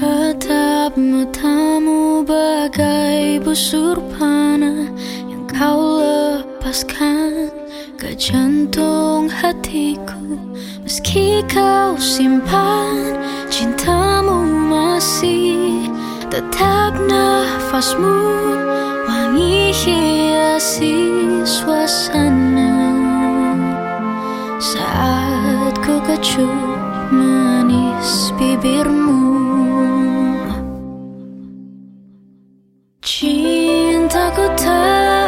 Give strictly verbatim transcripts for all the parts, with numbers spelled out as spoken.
Tatap matamu bagai busur panah yang kau lepaskan ke jantung hatiku. Meski kau simpan cintamu masih tetap nafasmu wangi hiasi suasana saat ku kecup manis bibirmu. Cintaku tak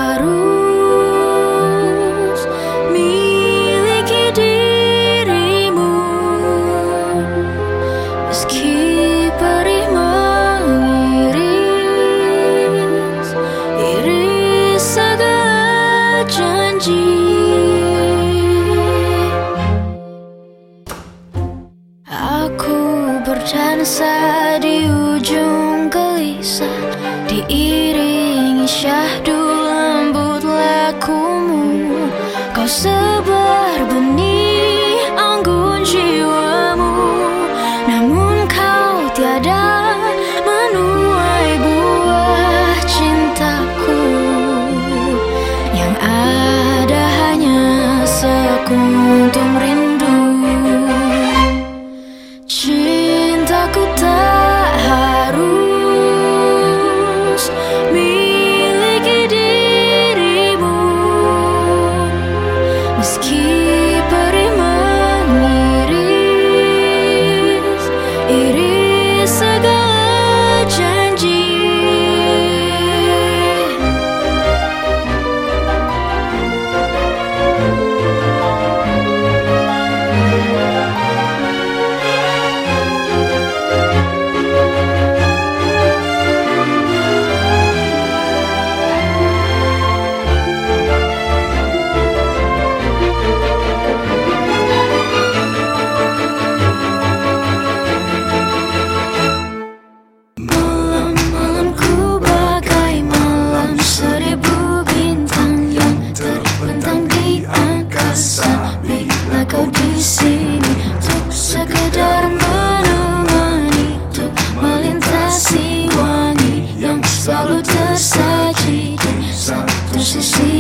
harus miliki dirimu, meski perih mengiris iris segala janji. Aku berdansa di ujung gelisah, diiringi syahdu lembut lakumu. Kau sebar benih anggun jiwamu, namun kau tiada menuai buah cintaku. Yang ada hanya sekuntum rindu. Cintaku tak harus miliki dirimu, meski perih mengiris iris segala janji. Kau di sini untuk sekedar menemani, untuk melintasi wangi yang selalu tersaji di satu sisi